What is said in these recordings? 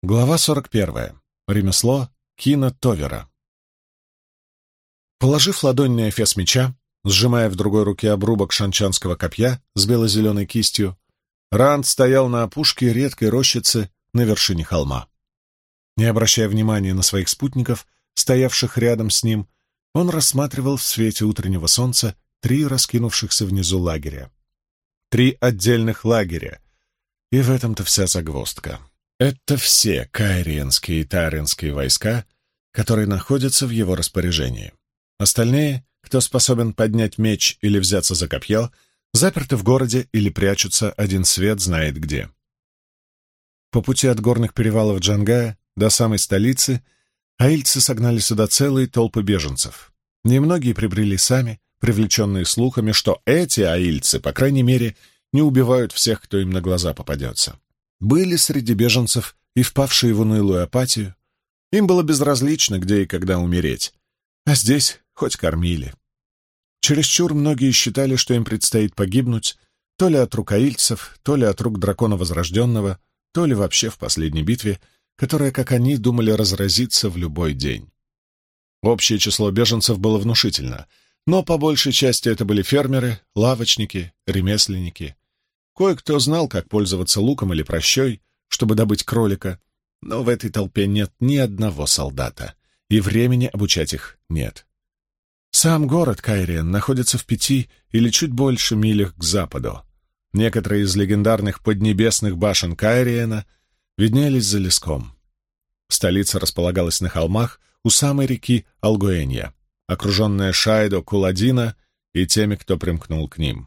Глава 41. Ремесло Кина Товера. Положив ладонь на эфес меча, сжимая в другой руке обрубок шанчанского копья с бело-зеленой кистью, Ранд стоял на опушке редкой рощицы на вершине холма. Не обращая внимания на своих спутников, стоявших рядом с ним, он рассматривал в свете утреннего солнца 3 раскинувшихся внизу лагеря. 3 отдельных лагеря. И в этом-то вся загвоздка. Это все кайриенские и таринские войска, которые находятся в его распоряжении. Остальные, кто способен поднять меч или взяться за копье, заперты в городе или прячутся один свет знает где. По пути от горных перевалов Джангая до самой столицы аильцы согнали сюда целые толпы беженцев. Немногие прибрели сами, привлеченные слухами, что эти аильцы, по крайней мере, не убивают всех, кто им на глаза попадется. Были среди беженцев и впавшие в унылую апатию. Им было безразлично, где и когда умереть. А здесь хоть кормили. Чересчур многие считали, что им предстоит погибнуть то ли от рук аильцев, то ли от рук дракона Возрожденного, то ли вообще в последней битве, которая, как они, думали разразиться в любой день. Общее число беженцев было внушительно, но по большей части это были фермеры, лавочники, ремесленники. Кое-кто знал, как пользоваться луком или пращой, чтобы добыть кролика, но в этой толпе нет ни одного солдата, и времени обучать их нет. Сам город Кайриен находится в 5 или чуть больше милях к западу. Некоторые из легендарных поднебесных башен Кайриена виднелись за леском. Столица располагалась на холмах у самой реки Алгуэнья, окруженная Шайдо Куладина и теми, кто примкнул к ним.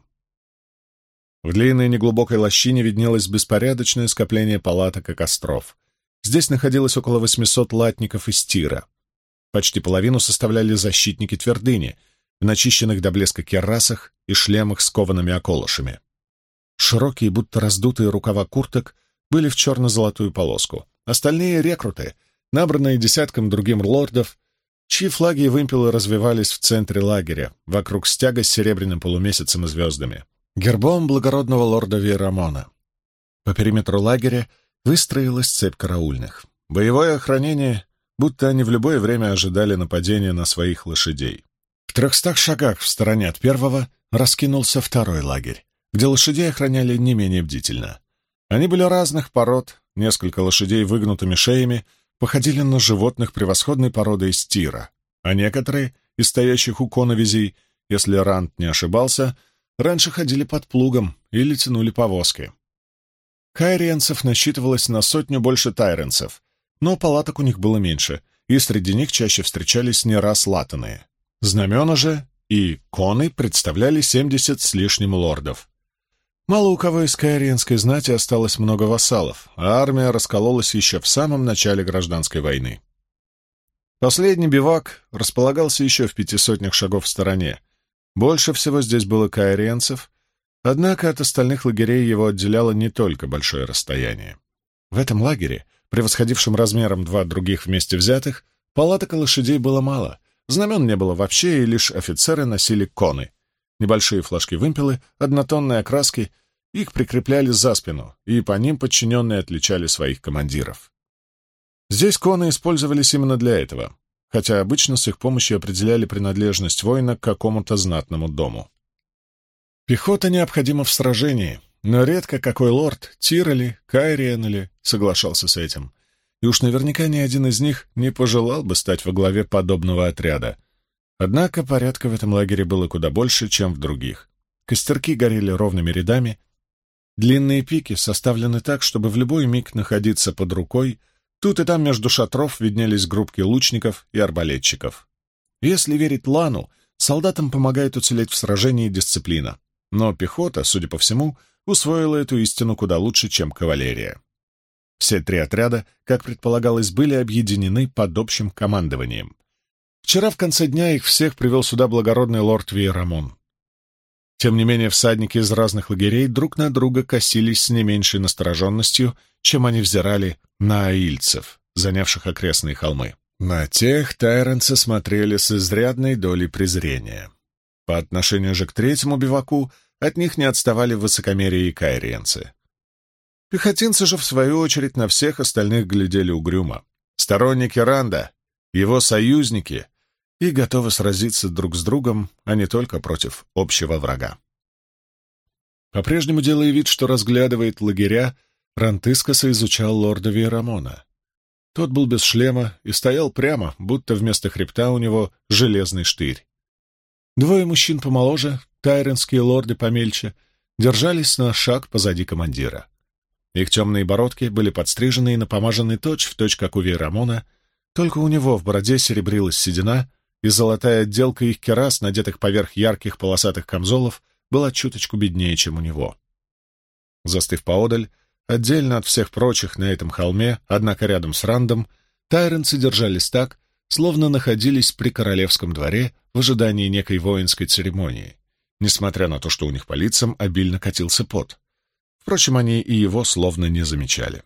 В длинной неглубокой лощине виднелось беспорядочное скопление палаток и костров. Здесь находилось около 800 латников из Тира. Почти половину составляли защитники твердыни, в начищенных до блеска кирасах и шлемах с коваными околышами. Широкие, будто раздутые рукава курток были в черно-золотую полоску. Остальные — рекруты, набранные десятком другим лордов, чьи флаги и вымпелы развивались в центре лагеря, вокруг стяга с серебряным полумесяцем и звездами. Гербом благородного лорда Вейрамона. По периметру лагеря выстроилась цепь караульных. Боевое охранение, будто они в любое время ожидали нападения на своих лошадей. В 300 шагах в стороне от первого раскинулся второй лагерь, где лошадей охраняли не менее бдительно. Они были разных пород, несколько лошадей выгнутыми шеями походили на животных превосходной породы из Тира, а некоторые, из стоящих у коновизей, если Ранд не ошибался, раньше ходили под плугом или тянули повозки. Кайриенцев насчитывалось на 100 больше тайренцев, но палаток у них было меньше, и среди них чаще встречались не раз латаные. Знамена же и коны представляли 70 с лишним лордов. Мало у кого из кайриенской знати осталось много вассалов, а армия раскололась еще в самом начале гражданской войны. Последний бивак располагался еще в 500 шагов в стороне. Больше всего здесь было кайриенцев, однако от остальных лагерей его отделяло не только большое расстояние. В этом лагере, превосходившем размером 2 других вместе взятых, палаток и лошадей было мало, знамен не было вообще, и лишь офицеры носили коны. Небольшие флажки-вымпелы, однотонные окраски, их прикрепляли за спину, и по ним подчиненные отличали своих командиров. Здесь коны использовались именно для этого, хотя обычно с их помощью определяли принадлежность воина к какому-то знатному дому. Пехота необходима в сражении, но редко какой лорд, Тир или Кайриен или, соглашался с этим, и уж наверняка ни один из них не пожелал бы стать во главе подобного отряда. Однако порядка в этом лагере было куда больше, чем в других. Костерки горели ровными рядами, длинные пики составлены так, чтобы в любой миг находиться под рукой. Тут и там между шатров виднелись группки лучников и арбалетчиков. Если верить Лану, солдатам помогает уцелеть в сражении дисциплина, но пехота, судя по всему, усвоила эту истину куда лучше, чем кавалерия. Все 3 отряда, как предполагалось, были объединены под общим командованием. Вчера в конце дня их всех привел сюда благородный лорд Вейрамон. Тем не менее, всадники из разных лагерей друг на друга косились с не меньшей настороженностью, чем они взирали на аильцев, занявших окрестные холмы. На тех тайренцы смотрели с изрядной долей презрения. По отношению же к 3-му биваку от них не отставали высокомерие и кайриенцы. Пехотинцы же, в свою очередь, на всех остальных глядели угрюмо. Сторонники Ранда, его союзники, и готовы сразиться друг с другом, а не только против общего врага. По-прежнему делая вид, что разглядывает лагеря, Ранд искоса изучал лорда Вейрамона. Тот был без шлема и стоял прямо, будто вместо хребта у него железный штырь. Двое мужчин помоложе, тайренские лорды помельче, держались на шаг позади командира. Их темные бородки были подстрижены и напомажены точь-в-точь, как у Вейрамона, только у него в бороде серебрилась седина, и золотая отделка их керас, надетых поверх ярких полосатых камзолов, была чуточку беднее, чем у него. Застыв поодаль, отдельно от всех прочих на этом холме, однако рядом с Рандом, тайренцы держались так, словно находились при королевском дворе в ожидании некой воинской церемонии, несмотря на то, что у них по лицам обильно катился пот. Впрочем, они и его словно не замечали.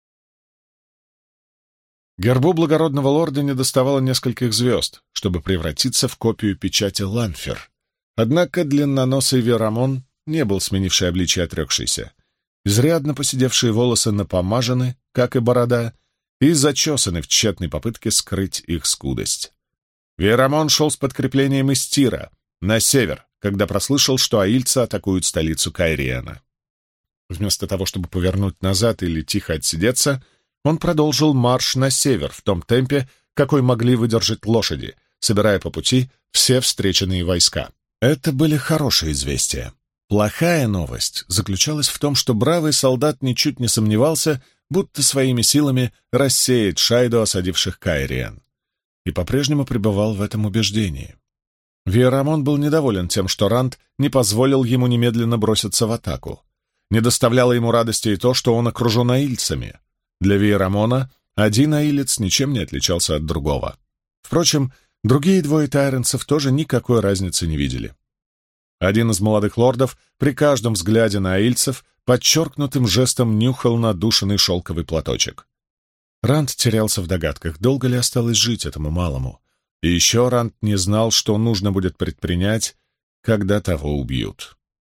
Гербу благородного лорда недоставало нескольких звезд, чтобы превратиться в копию печати Ланфер. Однако длинноносый Вейрамон не был сменивший обличие отрекшийся. Изрядно поседевшие волосы напомажены, как и борода, и зачесаны в тщетной попытке скрыть их скудость. Вейрамон шел с подкреплением из Тира, на север, когда прослышал, что аильцы атакуют столицу Кайриена. Вместо того, чтобы повернуть назад или тихо отсидеться, он продолжил марш на север в том темпе, какой могли выдержать лошади, собирая по пути все встреченные войска. Это были хорошие известия. Плохая новость заключалась в том, что бравый солдат ничуть не сомневался, будто своими силами рассеет шайду осадивших Кайриен, и по-прежнему пребывал в этом убеждении. Вейрамон был недоволен тем, что Ранд не позволил ему немедленно броситься в атаку. Не доставляло ему радости и то, что он окружен аильцами. Для Вейрамона один аилец ничем не отличался от другого. Впрочем, другие двое тайренцев тоже никакой разницы не видели. Один из молодых лордов при каждом взгляде на аильцев подчеркнутым жестом нюхал надушенный шелковый платочек. Ранд терялся в догадках, долго ли осталось жить этому малому. И еще Ранд не знал, что нужно будет предпринять, когда того убьют.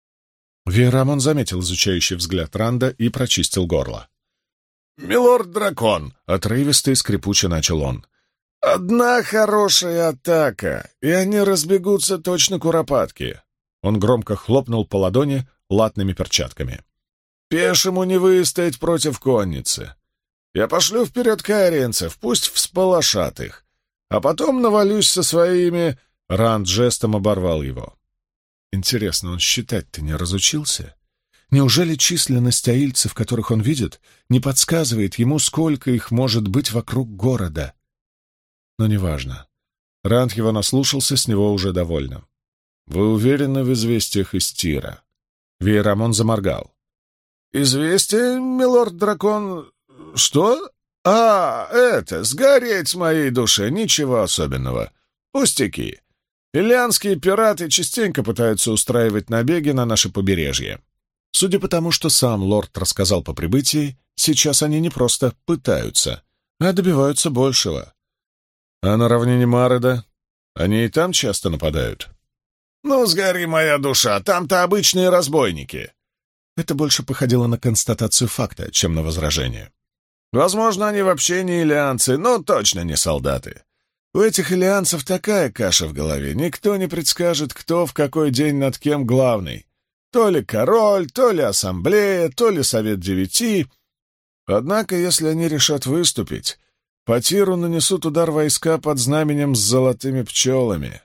Вейрамон заметил изучающий взгляд Ранда и прочистил горло. «Милорд-дракон!» — отрывисто и скрипуче начал он. «Одна хорошая атака, и они разбегутся точно куропатки!» Он громко хлопнул по ладони латными перчатками. «Пешему не выстоять против конницы. Я пошлю вперед кайриенцев, пусть всполошат их, а потом навалюсь со своими...» Ранд жестом оборвал его. Интересно, он считать-то не разучился? Неужели численность аильцев, которых он видит, не подсказывает ему, сколько их может быть вокруг города? Но неважно. Ранд его наслушался, с него уже довольно. «Вы уверены в известиях из Тира?» Вейрамон заморгал. «Известие, милорд-дракон? Что? Это, сгореть моей душе, ничего особенного. Пустяки. Иллианские пираты частенько пытаются устраивать набеги на наше побережье. Судя по тому, что сам лорд рассказал по прибытии, сейчас они не просто пытаются, а добиваются большего. А на равнине Мареда они и там часто нападают?» «Ну, сгори моя душа, там-то обычные разбойники». Это больше походило на констатацию факта, чем на возражение. «Возможно, они вообще не иллианцы, но точно не солдаты. У этих иллианцев такая каша в голове, никто не предскажет, кто в какой день над кем главный. То ли король, то ли ассамблея, то ли совет 9. Однако, если они решат выступить, по Тиру нанесут удар войска под знаменем с золотыми пчелами.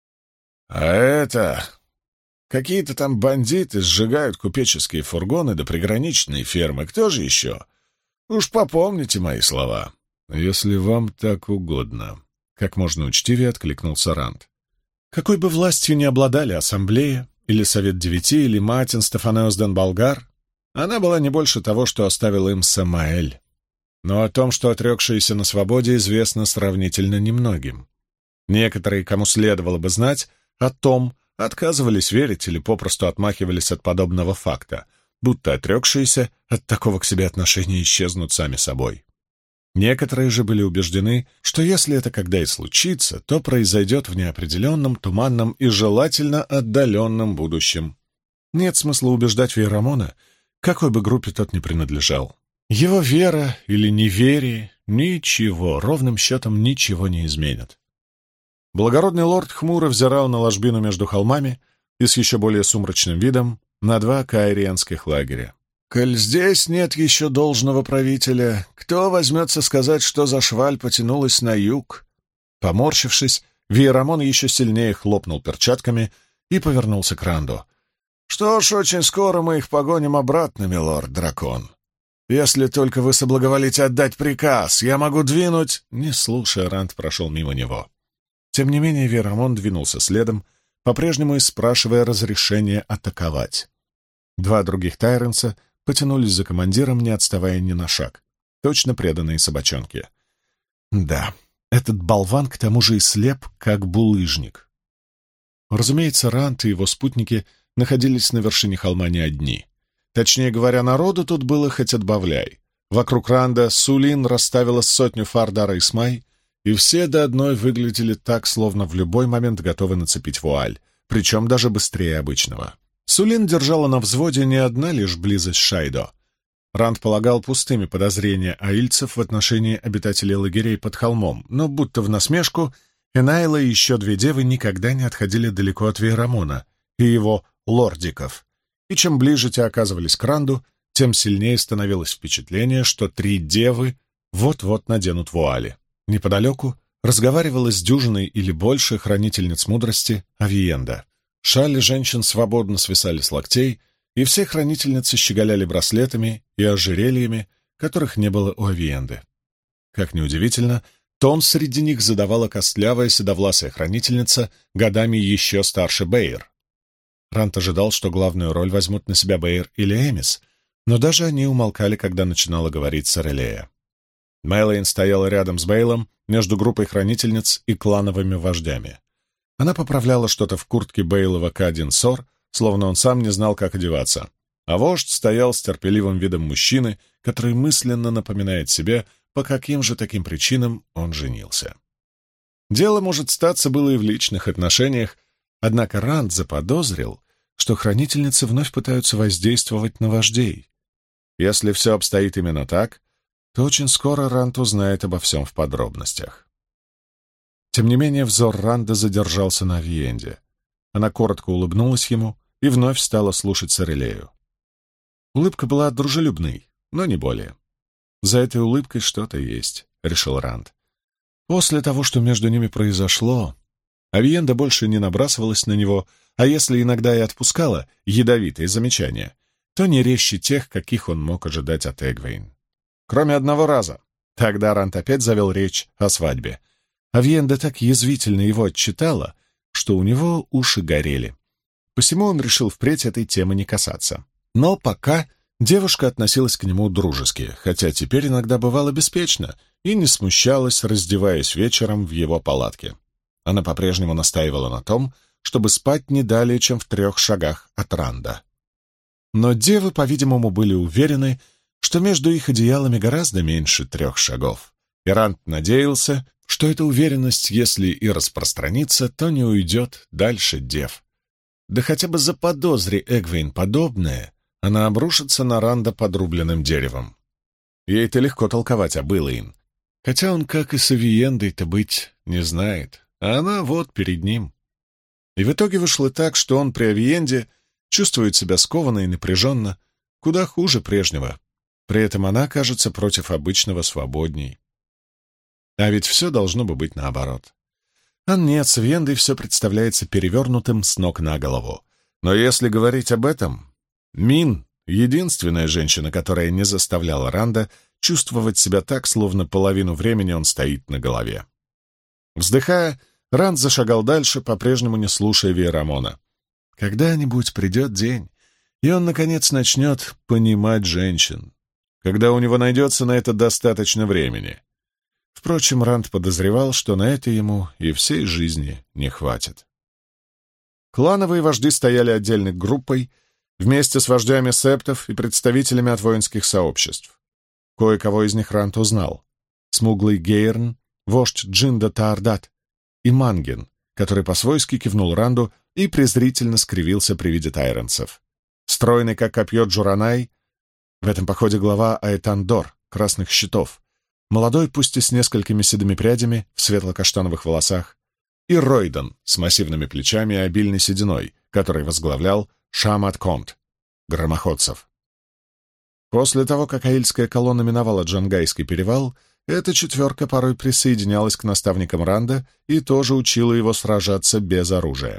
А это... Какие-то там бандиты сжигают купеческие фургоны до приграничной фермы. Кто же еще? Уж попомните мои слова. Если вам так угодно. Как можно учтивее откликнулся Ранд. Какой бы властью ни обладали ассамблея, или Совет 9, или Матин Стефанеос ден Болгар, она была не больше того, что оставил им Самаэль. Но о том, что отрекшиеся на свободе, известно сравнительно немногим. Некоторые, кому следовало бы знать, о том отказывались верить или попросту отмахивались от подобного факта, будто отрекшиеся от такого к себе отношения исчезнут сами собой. Некоторые же были убеждены, что если это когда и случится, то произойдет в неопределенном, туманном и желательно отдаленном будущем. Нет смысла убеждать Вейрамона, какой бы группе тот ни принадлежал. Его вера или неверие ничего, ровным счетом ничего не изменит. Благородный лорд хмуро взирал на ложбину между холмами и с еще более сумрачным видом на два каирианских лагеря. «Коль здесь нет еще должного правителя, кто возьмется сказать, что за шваль потянулась на юг?» Поморщившись, Виерамон еще сильнее хлопнул перчатками и повернулся к Ранду. «Что ж, очень скоро мы их погоним обратно, милорд-дракон. Если только вы соблаговолите отдать приказ, я могу двинуть...» Не слушая, Ранд прошел мимо него. Тем не менее, Виерамон двинулся следом, по-прежнему и спрашивая разрешения атаковать. Два других тайренса потянулись за командиром, не отставая ни на шаг. Точно преданные собачонки. Да, этот болван к тому же и слеп, как булыжник. Разумеется, Ранд и его спутники находились на вершине холма не одни. Точнее говоря, народу тут было хоть отбавляй. Вокруг Ранда Сулин расставила 100 фар Дара Исмай, и все до одной выглядели так, словно в любой момент готовы нацепить вуаль, причем даже быстрее обычного. Сулин держала на взводе не одна лишь близость Шайдо. Ранд полагал пустыми подозрения аильцев в отношении обитателей лагерей под холмом, но будто в насмешку Энайла и еще 2 девы никогда не отходили далеко от Виерамона и его лордиков. И чем ближе те оказывались к Ранду, тем сильнее становилось впечатление, что 3 девы вот-вот наденут вуали. Неподалеку разговаривала с дюжиной или больше хранительниц мудрости Авиенда. Шали женщин свободно свисали с локтей, и все хранительницы щеголяли браслетами и ожерельями, которых не было у Авиенды. Как ни удивительно, тон среди них задавала костлявая седовласая хранительница, годами еще старше Бэйр. Ранд ожидал, что главную роль возьмут на себя Бэйр или Эмис, но даже они умолкали, когда начинала говорить Сорелея. Мэлэйн стояла рядом с Бэйлом, между группой хранительниц и клановыми вождями. Она поправляла что-то в куртке Бэйлова К-1 словно он сам не знал, как одеваться, а вождь стоял с терпеливым видом мужчины, который мысленно напоминает себе, по каким же таким причинам он женился. Дело, может, статься было и в личных отношениях, однако Ранд заподозрил, что хранительницы вновь пытаются воздействовать на вождей. Если все обстоит именно так, то очень скоро Ранд узнает обо всем в подробностях. Тем не менее, взор Ранда задержался на Авиенде. Она коротко улыбнулась ему и вновь стала слушать Сорелею. Улыбка была дружелюбной, но не более. «За этой улыбкой что-то есть», — решил Ранд. После того, что между ними произошло, Авиенда больше не набрасывалась на него, а если иногда и отпускала ядовитые замечания, то не резче тех, каких он мог ожидать от Эгвейн. Кроме одного раза. Тогда Ранд опять завел речь о свадьбе. Авиенда так язвительно его отчитала, что у него уши горели. Посему он решил впредь этой темы не касаться. Но пока девушка относилась к нему дружески, хотя теперь иногда бывала беспечна и не смущалась, раздеваясь вечером в его палатке. Она по-прежнему настаивала на том, чтобы спать не далее, чем в 3 шагах от Ранда. Но девы, по-видимому, были уверены, что между их одеялами гораздо меньше 3 шагов. И Ранд надеялся, что эта уверенность, если и распространится, то не уйдет дальше дев. Да хотя бы заподозри Эгвейн подобное, она обрушится на Ранда подрубленным деревом. Ей-то легко толковать об Илэйн, хотя он, как и с Авиендой-то, быть не знает, а она вот перед ним. И в итоге вышло так, что он при Авиенде чувствует себя скованно и напряженно, куда хуже прежнего. При этом она, кажется, против обычного свободней. А ведь все должно бы быть наоборот. А нет, с Авиендой все представляется перевернутым с ног на голову. Но если говорить об этом, Мин — единственная женщина, которая не заставляла Ранда чувствовать себя так, словно половину времени он стоит на голове. Вздыхая, Ранд зашагал дальше, по-прежнему не слушая Виерамона. Когда-нибудь придет день, и он, наконец, начнет понимать женщин, когда у него найдется на это достаточно времени. Впрочем, Ранд подозревал, что на это ему и всей жизни не хватит. Клановые вожди стояли отдельной группой, вместе с вождями септов и представителями от воинских сообществ. Кое-кого из них Ранд узнал. Смуглый Гейрн, вождь Джинда Таардат, и Манген, который по-свойски кивнул Ранду и презрительно скривился при виде тайренцев. Стройный, как копье Джуранай, В этом походе глава Айтандор, Красных Щитов, молодой, пусть и с несколькими седыми прядями в светло-каштановых волосах, и Ройден с массивными плечами и обильной сединой, который возглавлял Шамат-Комт, громоходцев. После того, как аильская колонна миновала Джангайский перевал, эта четверка порой присоединялась к наставникам Ранда и тоже учила его сражаться без оружия.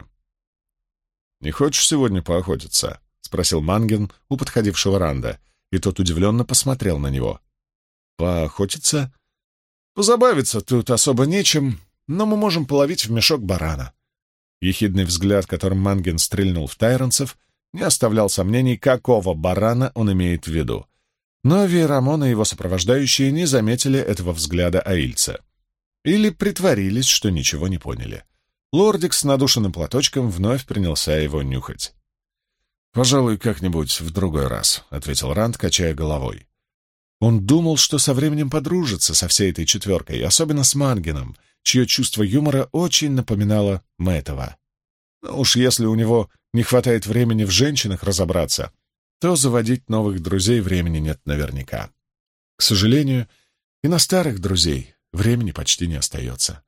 «Не хочешь сегодня поохотиться?» — спросил Манген у подходившего Ранда, и тот удивленно посмотрел на него. «Поохотиться? Позабавиться тут особо нечем, но мы можем половить в мешок барана». Ехидный взгляд, которым Манген стрельнул в тайронцев, не оставлял сомнений, какого барана он имеет в виду. Но Вейрамон и его сопровождающие не заметили этого взгляда аильца. Или притворились, что ничего не поняли. Лордик с надушенным платочком вновь принялся его нюхать. «Пожалуй, как-нибудь в другой раз», — ответил Ранд, качая головой. Он думал, что со временем подружится со всей этой четверкой, особенно с Мангеном, чье чувство юмора очень напоминало Мэтова. Но уж если у него не хватает времени в женщинах разобраться, то заводить новых друзей времени нет наверняка. К сожалению, и на старых друзей времени почти не остается.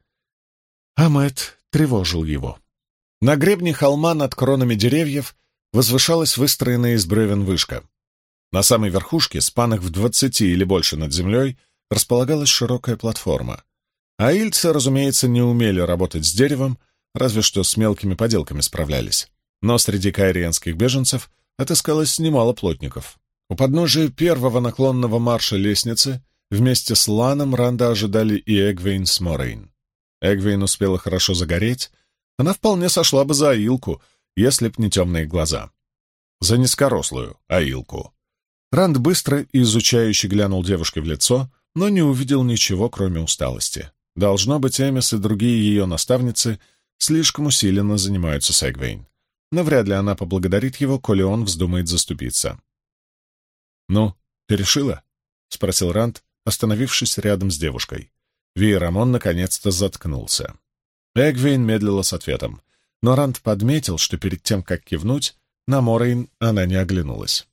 А Мэтт тревожил его. На гребне холма над кронами деревьев возвышалась выстроенная из бревен вышка. На самой верхушке, спанах в 20 или больше над землей, располагалась широкая платформа. Аильцы, разумеется, не умели работать с деревом, разве что с мелкими поделками справлялись. Но среди кайриенских беженцев отыскалось немало плотников. У подножия первого наклонного марша лестницы вместе с Ланом Ранда ожидали и Эгвейн с Морейн. Эгвейн успела хорошо загореть, она вполне сошла бы за аилку, если б не темные глаза. За низкорослую аилку. Ранд быстро и изучающе глянул девушке в лицо, но не увидел ничего, кроме усталости. Должно быть, Эмис и другие ее наставницы слишком усиленно занимаются с Эгвейн. Но вряд ли она поблагодарит его, коли он вздумает заступиться. «Ну, ты решила?» — спросил Ранд, остановившись рядом с девушкой. Вейрамон наконец-то заткнулся. Эгвейн медлила с ответом, но Ранд подметил, что перед тем, как кивнуть, на Морейн она не оглянулась.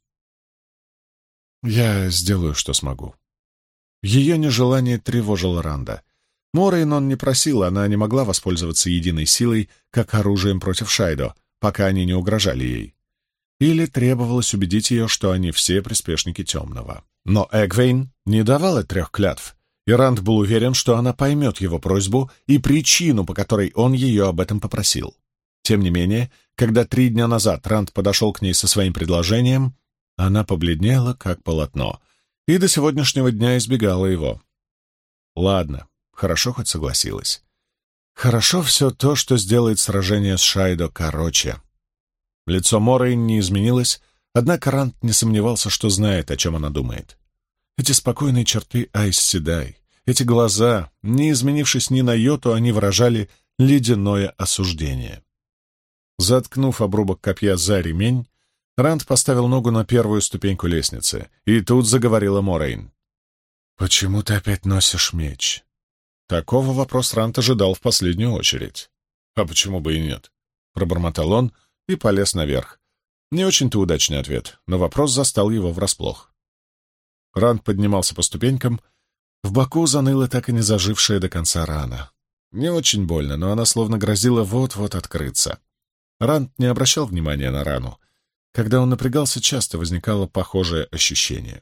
«Я сделаю, что смогу». Ее нежелание тревожило Ранда. Морейн он не просил, она не могла воспользоваться единой силой, как оружием против Шайдо, пока они не угрожали ей. Или требовалось убедить ее, что они все приспешники Темного. Но Эгвейн не давала 3 клятв, и Ранд был уверен, что она поймет его просьбу и причину, по которой он ее об этом попросил. Тем не менее, когда 3 дня назад Ранд подошел к ней со своим предложением, она побледнела, как полотно, и до сегодняшнего дня избегала его. Ладно, хорошо хоть согласилась. Хорошо все то, что сделает сражение с Шайдо короче. Лицо Морейн не изменилось, однако Ранд не сомневался, что знает, о чем она думает. Эти спокойные черты Айс Седай, эти глаза, не изменившись ни на йоту, они выражали ледяное осуждение. Заткнув обрубок копья за ремень, Ранд поставил ногу на первую ступеньку лестницы, и тут заговорила Морейн. «Почему ты опять носишь меч?» Такого вопрос Ранд ожидал в последнюю очередь. «А почему бы и нет?» — пробормотал он и полез наверх. Не очень-то удачный ответ, но вопрос застал его врасплох. Ранд поднимался по ступенькам, в боку заныла так и не зажившая до конца рана. Не очень больно, но она словно грозила вот-вот открыться. Ранд не обращал внимания на рану. Когда он напрягался, часто возникало похожее ощущение.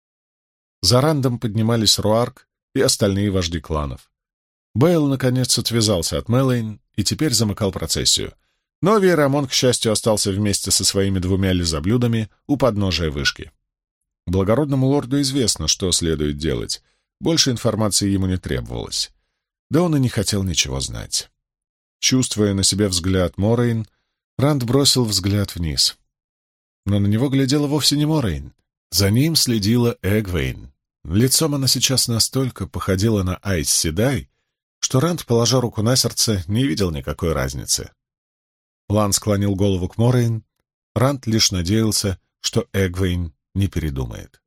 За Рандом поднимались Руарк и остальные вожди кланов. Бейл, наконец, отвязался от Мэлэйн и теперь замыкал процессию. Но Вейрамон, к счастью, остался вместе со своими 2 лизоблюдами у подножия вышки. Благородному лорду известно, что следует делать. Больше информации ему не требовалось. Да он и не хотел ничего знать. Чувствуя на себе взгляд Морейн, Ранд бросил взгляд вниз. Но на него глядела вовсе не Морейн. За ним следила Эгвейн. Лицом она сейчас настолько походила на Айс Седай, что Ранд, положа руку на сердце, не видел никакой разницы. Лан склонил голову к Морейн. Ранд лишь надеялся, что Эгвейн не передумает.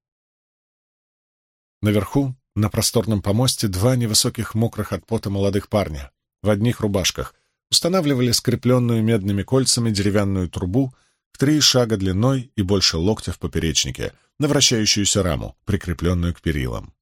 Наверху, на просторном помосте, 2 невысоких мокрых от пота молодых парня в одних рубашках устанавливали скрепленную медными кольцами деревянную трубу в 3 шага длиной и больше локтя в поперечнике, на вращающуюся раму, прикрепленную к перилам.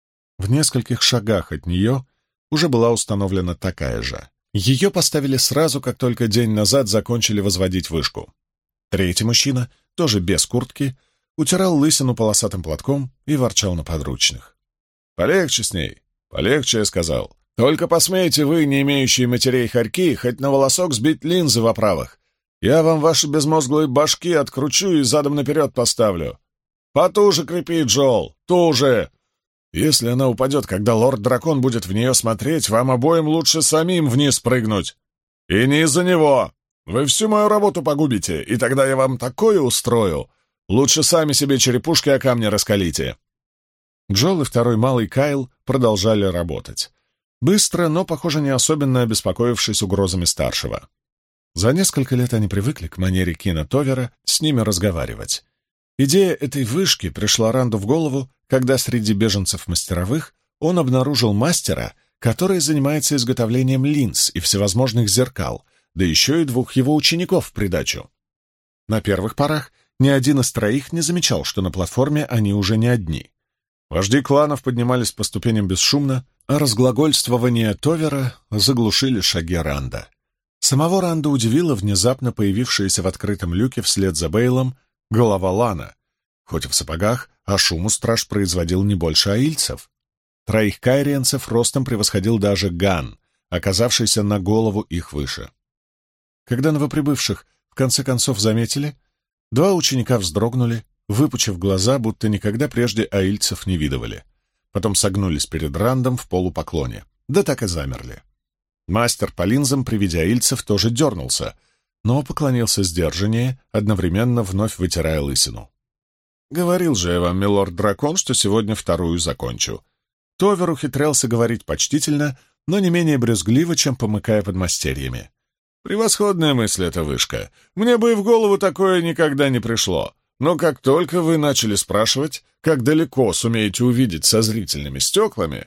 В нескольких шагах от нее уже была установлена такая же. Ее поставили сразу, как только день назад закончили возводить вышку. Третий мужчина, тоже без куртки, утирал лысину полосатым платком и ворчал на подручных. «Полегче с ней, полегче», — я сказал. «Только посмейте вы, не имеющие матерей хорьки, хоть на волосок сбить линзы в оправах. Я вам ваши безмозглые башки откручу и задом наперед поставлю. Потуже крепи, Джоэл, туже! Если она упадет, когда лорд-дракон будет в нее смотреть, вам обоим лучше самим вниз прыгнуть. И не из-за него. Вы всю мою работу погубите, и тогда я вам такое устрою. Лучше сами себе черепушки о камни раскалите». Джоэл и второй малый Кайл продолжали работать. Быстро, но, похоже, не особенно обеспокоившись угрозами старшего. За несколько лет они привыкли к манере Кина Товера с ними разговаривать. Идея этой вышки пришла Ранду в голову, когда среди беженцев-мастеровых он обнаружил мастера, который занимается изготовлением линз и всевозможных зеркал, да еще и 2 его учеников в придачу. На первых порах ни один из 3 не замечал, что на платформе они уже не одни. Вожди кланов поднимались по ступеням бесшумно, а разглагольствование Товера заглушили шаги Ранда. Самого Ранда удивила внезапно появившаяся в открытом люке вслед за Бейлом голова Лана. Хоть и в сапогах, а шуму страж производил не больше аильцев. 3 кайриенцев ростом превосходил даже Ган, оказавшийся на голову их выше. Когда новоприбывших в конце концов заметили, 2 ученика вздрогнули, выпучив глаза, будто никогда прежде аильцев не видывали. Потом согнулись перед Рандом в полупоклоне, да так и замерли. Мастер по линзам при виде аильцев тоже дернулся, но поклонился сдержаннее, одновременно вновь вытирая лысину. «Говорил же я вам, милорд-дракон, что сегодня 2 закончу». Товер ухитрялся говорить почтительно, но не менее брюзгливо, чем помыкая подмастерьями. «Превосходная мысль эта вышка. Мне бы и в голову такое никогда не пришло. Но как только вы начали спрашивать, как далеко сумеете увидеть со зрительными стеклами,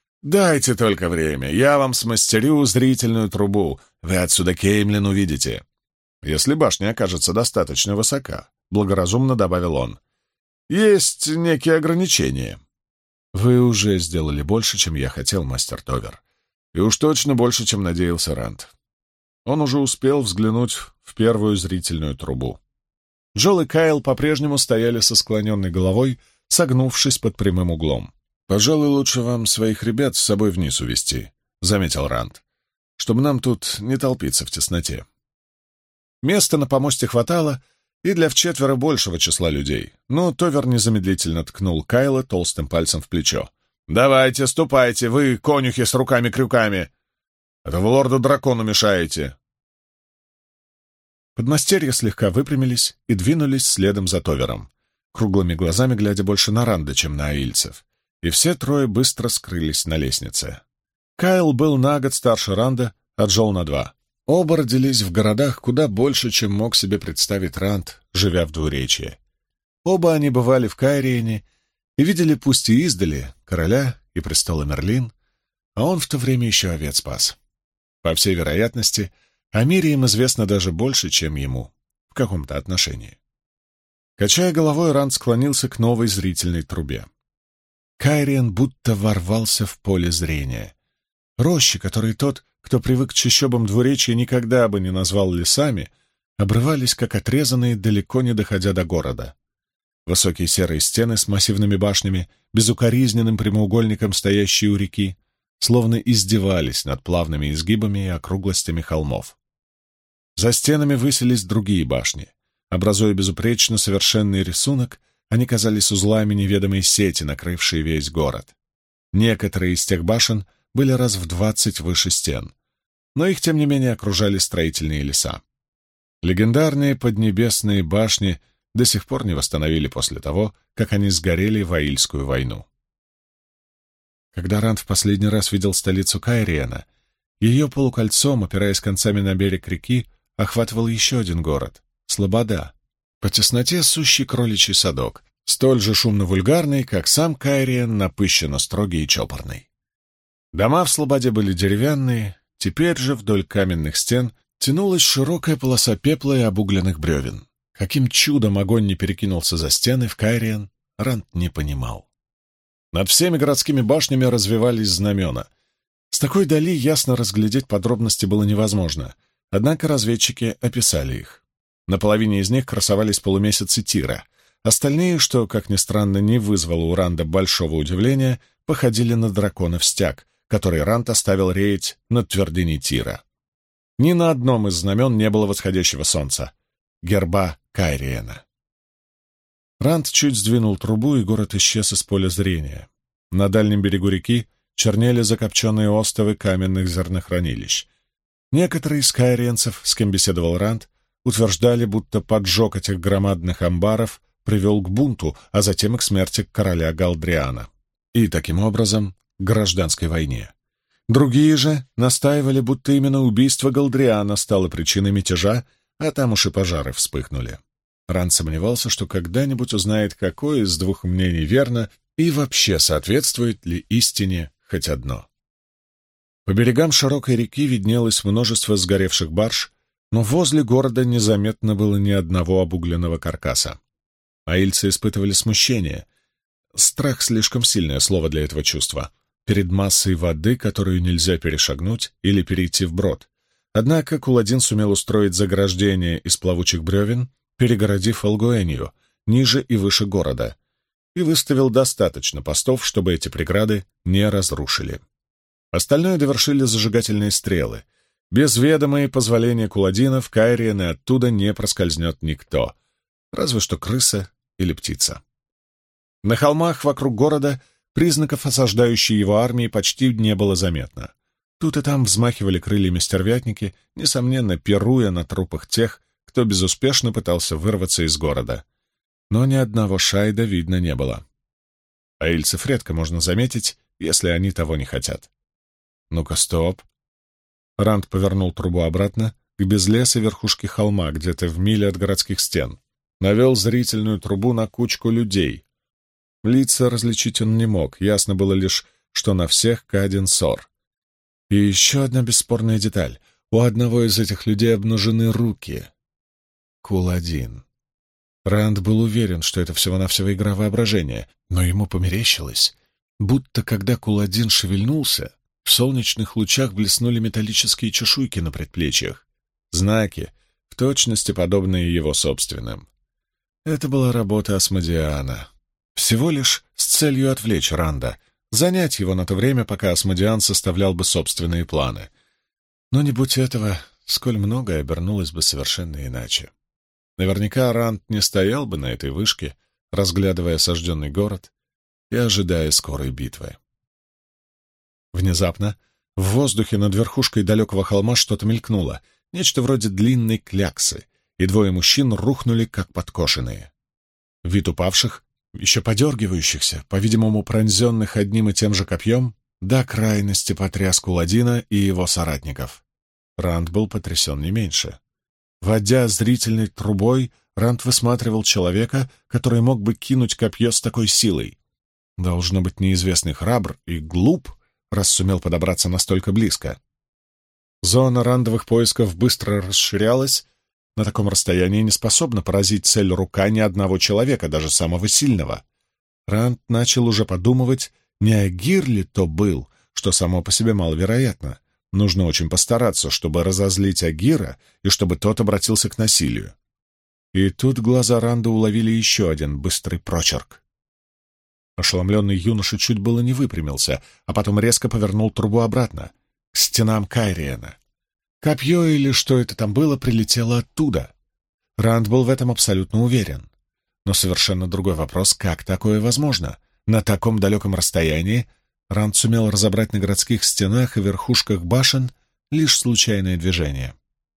дайте только время, я вам смастерю зрительную трубу, вы отсюда Кеймлин увидите. Если башня окажется достаточно высока», — благоразумно добавил он. «Есть некие ограничения». «Вы уже сделали больше, чем я хотел, мастер Товер. И уж точно больше, чем надеялся Ранд». Он уже успел взглянуть в первую зрительную трубу. Джоэл и Кайл по-прежнему стояли со склоненной головой, согнувшись под прямым углом. «Пожалуй, лучше вам своих ребят с собой вниз увести», — заметил Ранд, «чтобы нам тут не толпиться в тесноте». Места на помосте хватало и для вчетверо большего числа людей, но Товер незамедлительно ткнул Кайла толстым пальцем в плечо. «Давайте, ступайте, вы, конюхи с руками-крюками! Это вы лорду-дракону мешаете!» Подмастерья слегка выпрямились и двинулись следом за Товером, круглыми глазами глядя больше на Ранда, чем на аильцев, и все 3 быстро скрылись на лестнице. Кайл был на год старше Ранда, а Джоэл на 2. Оба родились в городах куда больше, чем мог себе представить Ранд, живя в двуречье. Оба они бывали в Кайриене и видели пусть и издали короля и престола Мерлин, а он в то время еще овец пас. По всей вероятности, о мире им известно даже больше, чем ему, в каком-то отношении. Качая головой, Ранд склонился к новой зрительной трубе. Кайриен будто ворвался в поле зрения. Рощи, которые тот, кто привык к чащобам двуречья, никогда бы не назвал лесами, обрывались, как отрезанные, далеко не доходя до города. Высокие серые стены с массивными башнями, безукоризненным прямоугольником, стоящие у реки, словно издевались над плавными изгибами и округлостями холмов. За стенами высились другие башни. Образуя безупречно совершенный рисунок, они казались узлами неведомой сети, накрывшей весь город. Некоторые из тех башен были раз в 20 выше стен, но их, тем не менее, окружали строительные леса. Легендарные поднебесные башни до сих пор не восстановили после того, как они сгорели в Аильскую войну. Когда Ранд в последний раз видел столицу Кайриена, ее полукольцом, опираясь концами на берег реки, охватывал еще один город — Слобода, по тесноте сущий кроличий садок, столь же шумно-вульгарный, как сам Кайриен, напыщенно строгий и чопорный. Дома в Слободе были деревянные, теперь же вдоль каменных стен тянулась широкая полоса пепла и обугленных бревен. Каким чудом огонь не перекинулся за стены в Кайриен, Ранд не понимал. Над всеми городскими башнями развевались знамена. С такой дали ясно разглядеть подробности было невозможно, однако разведчики описали их. На половине из них красовались полумесяцы Тира. Остальные, что, как ни странно, не вызвало у Ранда большого удивления, походили на драконов стяг, который Ранд оставил реять над твердыней Тира. Ни на одном из знамен не было восходящего солнца, герба Кайриена. Ранд чуть сдвинул трубу, и город исчез из поля зрения. На дальнем берегу реки чернели закопченные остовы каменных зернохранилищ. Некоторые из кайриенцев, с кем беседовал Ранд, утверждали, будто поджог этих громадных амбаров привел к бунту, а затем и к смерти короля Галдриана. И, таким образом, к гражданской войне. Другие же настаивали, будто именно убийство Галдриана стало причиной мятежа, а там уж и пожары вспыхнули. Ранд сомневался, что когда-нибудь узнает, какое из двух мнений верно и вообще соответствует ли истине хоть одно. По берегам широкой реки виднелось множество сгоревших барж, но возле города незаметно было ни одного обугленного каркаса. Аильцы испытывали смущение. Страх — слишком сильное слово для этого чувства. Перед массой воды, которую нельзя перешагнуть или перейти вброд. Однако Куладин сумел устроить заграждение из плавучих бревен, перегородив Алгуэнью, ниже и выше города, и выставил достаточно постов, чтобы эти преграды не разрушили. Остальное довершили зажигательные стрелы. Без ведома и позволения Куладина в Кайриен и оттуда не проскользнет никто, разве что крыса или птица. На холмах вокруг города признаков осаждающей его армии почти не было заметно. Тут и там взмахивали крыльями стервятники, несомненно, пируя на трупах тех, кто безуспешно пытался вырваться из города. Но ни одного шайда видно не было. Аильцев редко можно заметить, если они того не хотят. «Ну-ка, стоп!» Ранд повернул трубу обратно к безлесой верхушке холма, где-то в миле от городских стен. Навел зрительную трубу на кучку людей. Лица различить он не мог, ясно было лишь, что на всех Каден Сор. И еще одна бесспорная деталь. У одного из этих людей обнажены руки. Куладин. Ранд был уверен, что это всего-навсего игра воображения, но ему померещилось, будто когда Куладин шевельнулся, в солнечных лучах блеснули металлические чешуйки на предплечьях, знаки, в точности подобные его собственным. Это была работа Асмодиана. Всего лишь с целью отвлечь Ранда, занять его на то время, пока Асмодиан составлял бы собственные планы. Но не будь этого, сколь многое обернулось бы совершенно иначе. Наверняка Ранд не стоял бы на этой вышке, разглядывая осажденный город и ожидая скорой битвы. Внезапно в воздухе над верхушкой далекого холма что-то мелькнуло, нечто вроде длинной кляксы, и двое мужчин рухнули, как подкошенные. Вид упавших, еще подергивающихся, по-видимому, пронзенных одним и тем же копьем, до крайности потряс Куладина и его соратников. Ранд был потрясен не меньше. Водя зрительной трубой, Ранд высматривал человека, который мог бы кинуть копье с такой силой. Должно быть неизвестный храбр и глуп, раз сумел подобраться настолько близко. Зона рандовых поисков быстро расширялась. На таком расстоянии не способна поразить цель рука ни одного человека, даже самого сильного. Ранд начал уже подумывать, не Агир ли то был, что само по себе маловероятно. Нужно очень постараться, чтобы разозлить Агира и чтобы тот обратился к насилию. И тут глаза Ранда уловили еще один быстрый прочерк. Ошеломленный юноша чуть было не выпрямился, а потом резко повернул трубу обратно, к стенам Кайриена. Копье или что это там было, прилетело оттуда. Ранд был в этом абсолютно уверен. Но совершенно другой вопрос, как такое возможно? На таком далеком расстоянии Ранд сумел разобрать на городских стенах и верхушках башен лишь случайное движение.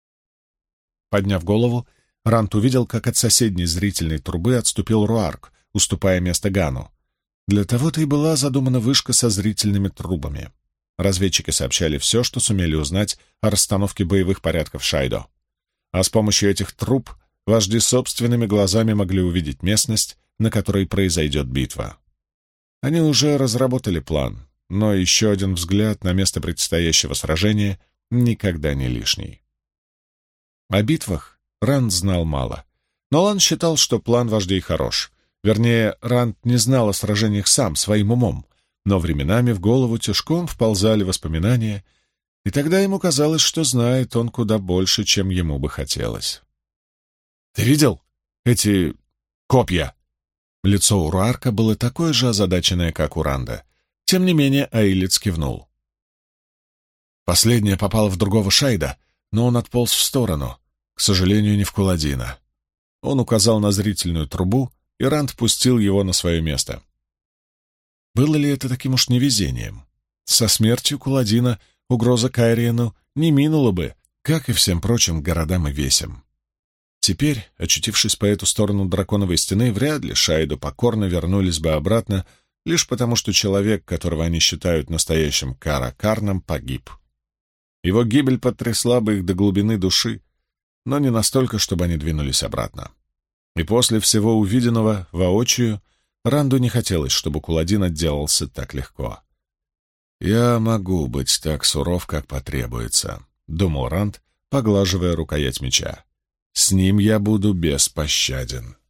Подняв голову, Ранд увидел, как от соседней зрительной трубы отступил Руарк, уступая место Гану. Для того-то и была задумана вышка со зрительными трубами. Разведчики сообщали все, что сумели узнать о расстановке боевых порядков Шайдо. А с помощью этих труб вожди собственными глазами могли увидеть местность, на которой произойдет битва. Они уже разработали план, но еще один взгляд на место предстоящего сражения никогда не лишний. О битвах Ранд знал мало. Но Лан считал, что план вождей хорош. Вернее, Ранд не знал о сражениях сам, своим умом, но временами в голову тяжком вползали воспоминания, и тогда ему казалось, что знает он куда больше, чем ему бы хотелось. «Ты видел эти копья?» Лицо у Руарка было такое же озадаченное, как у Ранда. Тем не менее, Аилец кивнул. Последняя попала в другого Шайда, но он отполз в сторону, к сожалению, не в Куладина. Он указал на зрительную трубу, и Ранд пустил его на свое место. Было ли это таким уж невезением? Со смертью Куладина угроза Кайриену не минула бы, как и всем прочим городам и весям. Теперь, очутившись по эту сторону драконовой стены, вряд ли Шайду покорно вернулись бы обратно, лишь потому что человек, которого они считают настоящим Кара-Карном, погиб. Его гибель потрясла бы их до глубины души, но не настолько, чтобы они двинулись обратно. И после всего увиденного воочию Ранду не хотелось, чтобы Куладин отделался так легко. «Я могу быть так суров, как потребуется», — думал Ранд, поглаживая рукоять меча. «С ним я буду беспощаден».